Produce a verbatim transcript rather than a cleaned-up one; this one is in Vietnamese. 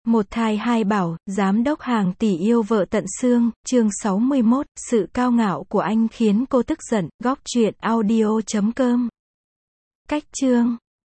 Một thai hai bảo, giám đốc hàng tỷ yêu vợ tận xương, chương sáu mươi mốt, sự cao ngạo của anh khiến cô tức giận, góc truyện audio chấm com. Cách chương